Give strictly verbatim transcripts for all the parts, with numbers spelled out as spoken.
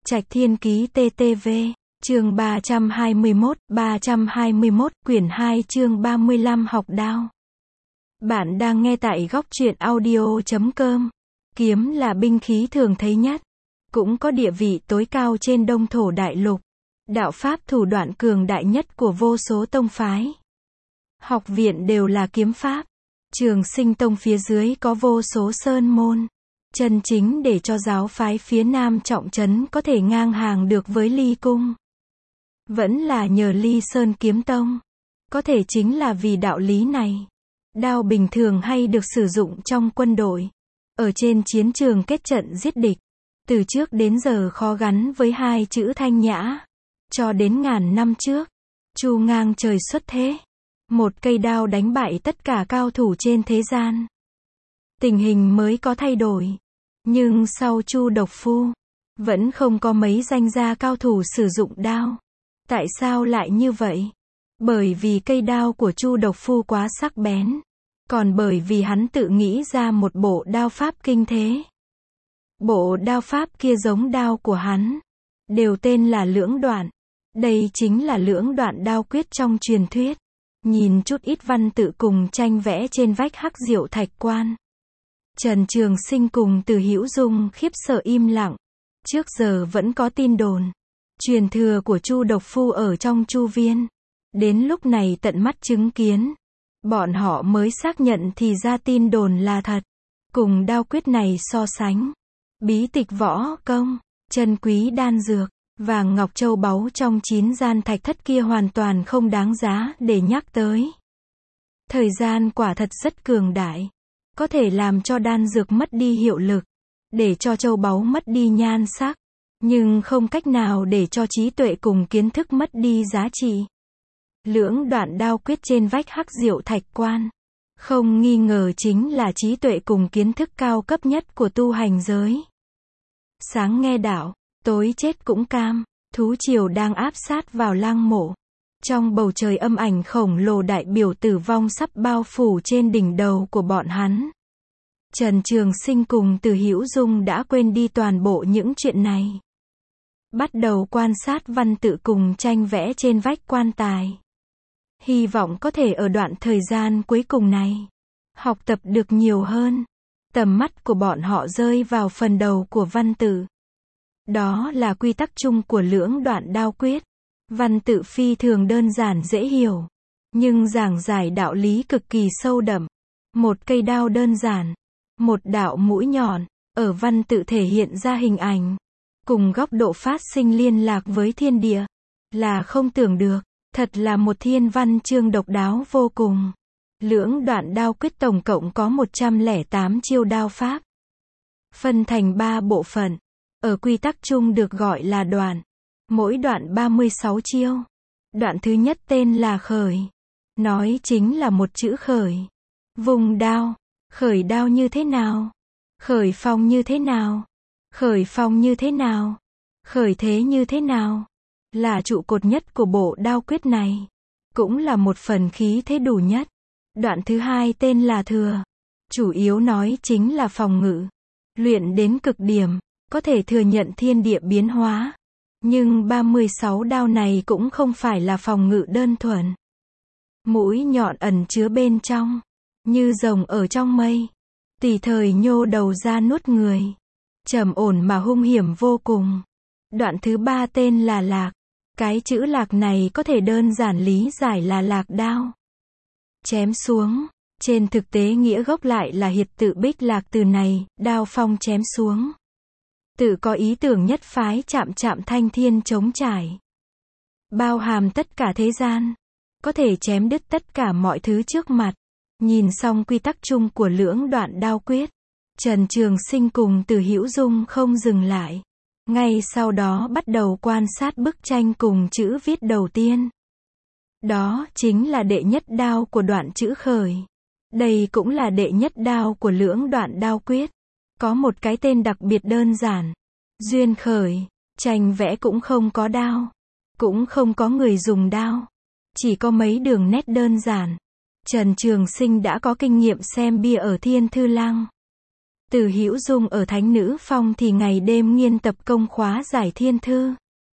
Trạch Thiên Ký tê tê vê, chương ba trăm hai mươi mốt, ba trăm hai mươi mốt, quyển hai chương ba mươi lăm học đao. Bạn đang nghe tại góc truyện audio chấm com. Kiếm là binh khí thường thấy nhất, cũng có địa vị tối cao trên Đông Thổ Đại Lục. Đạo pháp thủ đoạn cường đại nhất của vô số tông phái. Học viện đều là kiếm pháp. Trường Sinh Tông phía dưới có vô số sơn môn. Chân chính để cho giáo phái phía Nam trọng trấn có thể ngang hàng được với Ly Cung. Vẫn là nhờ Ly Sơn Kiếm Tông. Có thể chính là vì đạo lý này. Đao bình thường hay được sử dụng trong quân đội. Ở trên chiến trường kết trận giết địch. Từ trước đến giờ khó gắn với hai chữ thanh nhã. Cho đến ngàn năm trước. Chu ngang trời xuất thế. Một cây đao đánh bại tất cả cao thủ trên thế gian. Tình hình mới có thay đổi. Nhưng sau Chu Độc Phu, vẫn không có mấy danh gia cao thủ sử dụng đao. Tại sao lại như vậy? Bởi vì cây đao của Chu Độc Phu quá sắc bén. Còn bởi vì hắn tự nghĩ ra một bộ đao pháp kinh thế. Bộ đao pháp kia giống đao của hắn. Đều tên là lưỡng đoạn. Đây chính là lưỡng đoạn đao quyết trong truyền thuyết. Nhìn chút ít văn tự cùng tranh vẽ trên vách Hắc Diệu Thạch Quan. Trần Trường Sinh cùng Từ Hữu Dung khiếp sợ im lặng. Trước giờ vẫn có tin đồn. Truyền thừa của Chu Độc Phu ở trong Chu Viên. Đến lúc này tận mắt chứng kiến. Bọn họ mới xác nhận thì ra tin đồn là thật. Cùng đao quyết này so sánh. Bí tịch võ công, chân quý đan dược, vàng ngọc châu báu trong chín gian thạch thất kia hoàn toàn không đáng giá để nhắc tới. Thời gian quả thật rất cường đại. Có thể làm cho đan dược mất đi hiệu lực. Để cho châu báu mất đi nhan sắc. Nhưng không cách nào để cho trí tuệ cùng kiến thức mất đi giá trị. Lưỡng đoạn đao quyết trên vách Hắc Diệu Thạch Quan. Không nghi ngờ chính là trí tuệ cùng kiến thức cao cấp nhất của tu hành giới. Sáng nghe đạo, tối chết cũng cam. Thú triều đang áp sát vào lăng mộ. Trong bầu trời âm ảnh khổng lồ đại biểu tử vong sắp bao phủ trên đỉnh đầu của bọn hắn. Trần Trường Sinh cùng Từ Hữu Dung đã quên đi toàn bộ những chuyện này. Bắt đầu quan sát văn tự cùng tranh vẽ trên vách quan tài. Hy vọng có thể ở đoạn thời gian cuối cùng này, học tập được nhiều hơn. Tầm mắt của bọn họ rơi vào phần đầu của văn tự. Đó là quy tắc chung của lưỡng đoạn đao quyết. Văn tự phi thường đơn giản dễ hiểu. Nhưng giảng giải đạo lý cực kỳ sâu đậm. Một cây đao đơn giản. Một đạo mũi nhọn. Ở văn tự thể hiện ra hình ảnh. Cùng góc độ phát sinh liên lạc với thiên địa. Là không tưởng được. Thật là một thiên văn chương độc đáo vô cùng. Lưỡng đoạn đao quyết tổng cộng có một trăm lẻ tám chiêu đao pháp. Phân thành ba bộ phận. Ở quy tắc chung được gọi là đoạn. Mỗi đoạn ba mươi sáu chiêu. Đoạn thứ nhất tên là khởi. Nói chính là một chữ khởi. Vùng đao. Khởi đao như thế nào? Khởi phong như thế nào? Khởi phong như thế nào? Khởi thế như thế nào? Là trụ cột nhất của bộ đao quyết này. Cũng là một phần khí thế đủ nhất. Đoạn thứ hai tên là thừa. Chủ yếu nói chính là phòng ngự. Luyện đến cực điểm. Có thể thừa nhận thiên địa biến hóa. Nhưng ba mươi sáu đao này cũng không phải là phòng ngự đơn thuần. Mũi nhọn ẩn chứa bên trong. Như rồng ở trong mây. Tùy thời nhô đầu ra nuốt người. Trầm ổn mà hung hiểm vô cùng. Đoạn thứ ba tên là lạc. Cái chữ lạc này có thể đơn giản lý giải là lạc đao. Chém xuống. Trên thực tế nghĩa gốc lại là hiệt tự bích lạc từ này, đao phong chém xuống. Tự có ý tưởng nhất phái chạm chạm thanh thiên chống trải. Bao hàm tất cả thế gian. Có thể chém đứt tất cả mọi thứ trước mặt. Nhìn xong quy tắc chung của lưỡng đoạn đao quyết. Trần Trường Sinh cùng Từ Hữu Dung không dừng lại. Ngay sau đó bắt đầu quan sát bức tranh cùng chữ viết đầu tiên. Đó chính là đệ nhất đao của đoạn chữ khởi. Đây cũng là đệ nhất đao của lưỡng đoạn đao quyết. Có một cái tên đặc biệt đơn giản. Duyên khởi. Tranh vẽ cũng không có đao. Cũng không có người dùng đao. Chỉ có mấy đường nét đơn giản. Trần Trường Sinh đã có kinh nghiệm xem bia ở Thiên Thư Lăng. Từ Hữu Dung ở Thánh Nữ Phong thì ngày đêm nghiên tập công khóa giải thiên thư.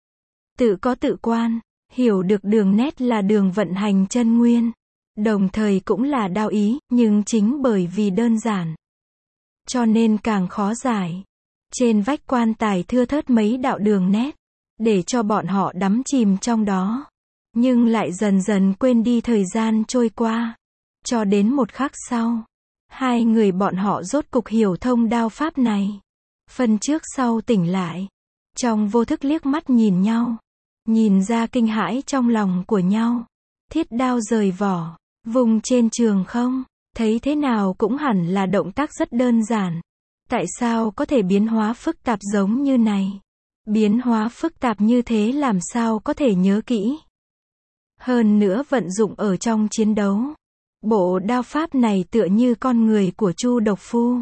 Tự có tự quan, hiểu được đường nét là đường vận hành chân nguyên. Đồng thời cũng là đạo ý, nhưng chính bởi vì đơn giản, cho nên càng khó giải. Trên vách quan tài thưa thớt mấy đạo đường nét, để cho bọn họ đắm chìm trong đó. Nhưng lại dần dần quên đi thời gian trôi qua. Cho đến một khắc sau, hai người bọn họ rốt cục hiểu thông đao pháp này. Phân trước sau tỉnh lại. Trong vô thức liếc mắt nhìn nhau. Nhìn ra kinh hãi trong lòng của nhau. Thiết đao rời vỏ, vùng trên trường không. Thấy thế nào cũng hẳn là động tác rất đơn giản. Tại sao có thể biến hóa phức tạp giống như này? Biến hóa phức tạp như thế làm sao có thể nhớ kỹ? Hơn nữa vận dụng ở trong chiến đấu. Bộ đao pháp này tựa như con người của Chu Độc Phu.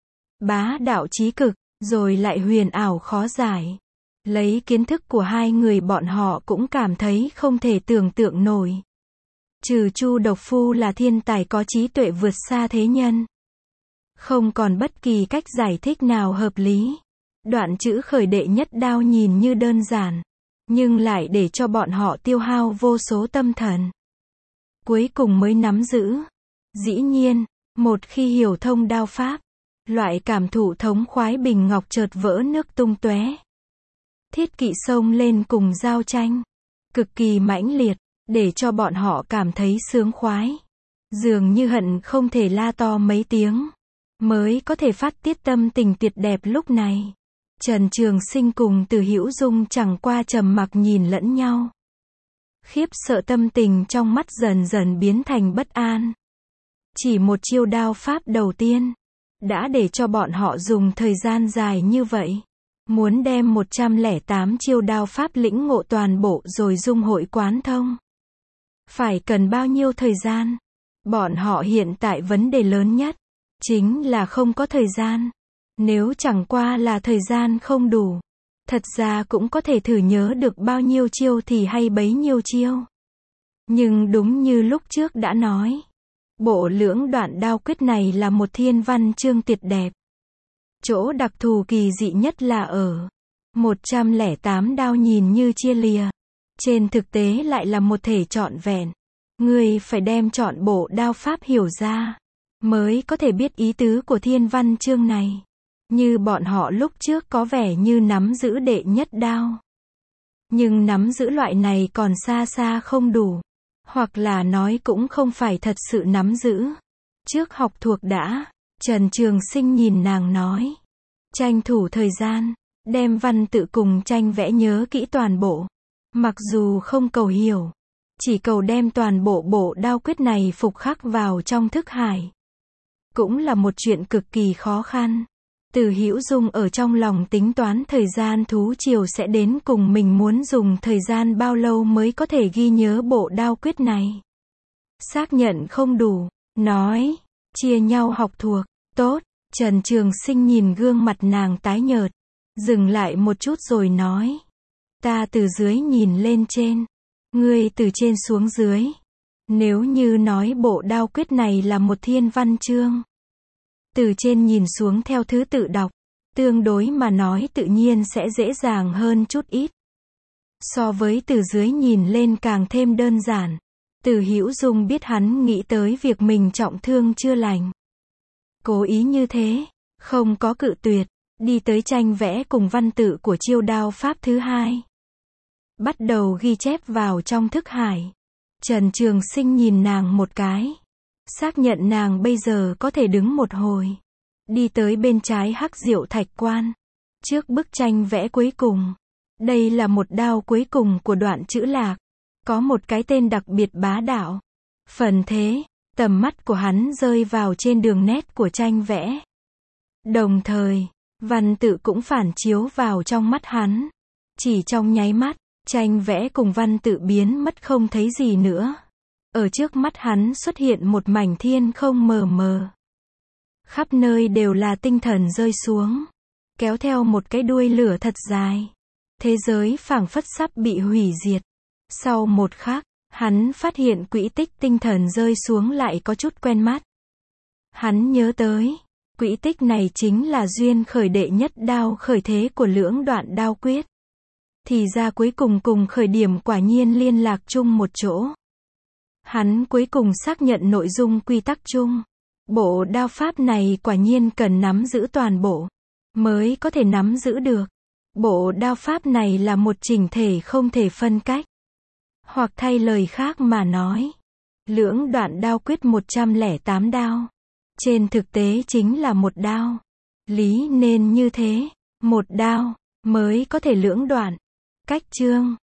Bá đạo chí cực, rồi lại huyền ảo khó giải. Lấy kiến thức của hai người bọn họ cũng cảm thấy không thể tưởng tượng nổi. Trừ Chu Độc Phu là thiên tài có trí tuệ vượt xa thế nhân. Không còn bất kỳ cách giải thích nào hợp lý. Đoạn chữ khởi đệ nhất đao nhìn như đơn giản, nhưng lại để cho bọn họ tiêu hao vô số tâm thần. Cuối cùng mới nắm giữ. Dĩ nhiên, một khi hiểu thông đao pháp, loại cảm thụ thống khoái bình ngọc chợt vỡ nước tung tóe. Thiết kỵ xông lên cùng giao tranh, cực kỳ mãnh liệt, để cho bọn họ cảm thấy sướng khoái. Dường như hận không thể la to mấy tiếng, mới có thể phát tiết tâm tình tuyệt đẹp lúc này. Trần Trường Sinh cùng Từ Hữu Dung chẳng qua trầm mặc nhìn lẫn nhau. Khiếp sợ tâm tình trong mắt dần dần biến thành bất an. Chỉ một chiêu đao pháp đầu tiên, đã để cho bọn họ dùng thời gian dài như vậy. Muốn đem một trăm lẻ tám chiêu đao pháp lĩnh ngộ toàn bộ rồi dung hội quán thông. Phải cần bao nhiêu thời gian? Bọn họ hiện tại vấn đề lớn nhất, chính là không có thời gian. Nếu chẳng qua là thời gian không đủ, thật ra cũng có thể thử nhớ được bao nhiêu chiêu thì hay bấy nhiêu chiêu. Nhưng đúng như lúc trước đã nói, bộ lưỡng đoạn đao quyết này là một thiên văn chương tuyệt đẹp. Chỗ đặc thù kỳ dị nhất là ở một trăm lẻ tám đao nhìn như chia lìa, trên thực tế lại là một thể trọn vẹn. Người phải đem trọn bộ đao pháp hiểu ra, mới có thể biết ý tứ của thiên văn chương này. Như bọn họ lúc trước có vẻ như nắm giữ đệ nhất đao. Nhưng nắm giữ loại này còn xa xa không đủ. Hoặc là nói cũng không phải thật sự nắm giữ. Trước học thuộc đã, Trần Trường Sinh nhìn nàng nói. Tranh thủ thời gian, đem văn tự cùng tranh vẽ nhớ kỹ toàn bộ. Mặc dù không cầu hiểu, chỉ cầu đem toàn bộ bộ đao quyết này phục khắc vào trong thức hải. Cũng là một chuyện cực kỳ khó khăn. Từ Hữu Dung ở trong lòng tính toán thời gian thú triều sẽ đến cùng mình muốn dùng thời gian bao lâu mới có thể ghi nhớ bộ đao quyết này. Xác nhận không đủ, nói, chia nhau học thuộc, tốt. Trần Trường Sinh nhìn gương mặt nàng tái nhợt, dừng lại một chút rồi nói. Ta từ dưới nhìn lên trên, ngươi từ trên xuống dưới. Nếu như nói bộ đao quyết này là một thiên văn chương, từ trên nhìn xuống theo thứ tự đọc, tương đối mà nói tự nhiên sẽ dễ dàng hơn chút ít. So với từ dưới nhìn lên càng thêm đơn giản. Từ Hữu Dung biết hắn nghĩ tới việc mình trọng thương chưa lành. Cố ý như thế, không có cự tuyệt, đi tới tranh vẽ cùng văn tự của chiêu đao pháp thứ hai. Bắt đầu ghi chép vào trong thức hải. Trần Trường Sinh nhìn nàng một cái. Xác nhận nàng bây giờ có thể đứng một hồi. Đi tới bên trái Hắc Diệu Thạch Quan. Trước bức tranh vẽ cuối cùng. Đây là một đao cuối cùng của đoạn chữ lạc. Có một cái tên đặc biệt bá đạo. Phần thế, tầm mắt của hắn rơi vào trên đường nét của tranh vẽ. Đồng thời, văn tự cũng phản chiếu vào trong mắt hắn. Chỉ trong nháy mắt, tranh vẽ cùng văn tự biến mất không thấy gì nữa. Ở trước mắt hắn xuất hiện một mảnh thiên không mờ mờ. Khắp nơi đều là tinh thần rơi xuống, kéo theo một cái đuôi lửa thật dài. Thế giới phảng phất sắp bị hủy diệt. Sau một khắc, hắn phát hiện quỹ tích tinh thần rơi xuống lại có chút quen mắt. Hắn nhớ tới, Quỹ tích này chính là duyên khởi đệ nhất đao khởi thế của lưỡng đoạn đao quyết. Thì ra cuối cùng cùng khởi điểm quả nhiên liên lạc chung một chỗ. Hắn cuối cùng xác nhận nội dung quy tắc chung. Bộ đao pháp này quả nhiên cần nắm giữ toàn bộ, mới có thể nắm giữ được. Bộ đao pháp này là một chỉnh thể không thể phân cách. Hoặc thay lời khác mà nói, lưỡng đoạn đao quyết một trăm lẻ tám đao. Trên thực tế chính là một đao. Lý nên như thế, một đao, mới có thể lưỡng đoạn. Cách chương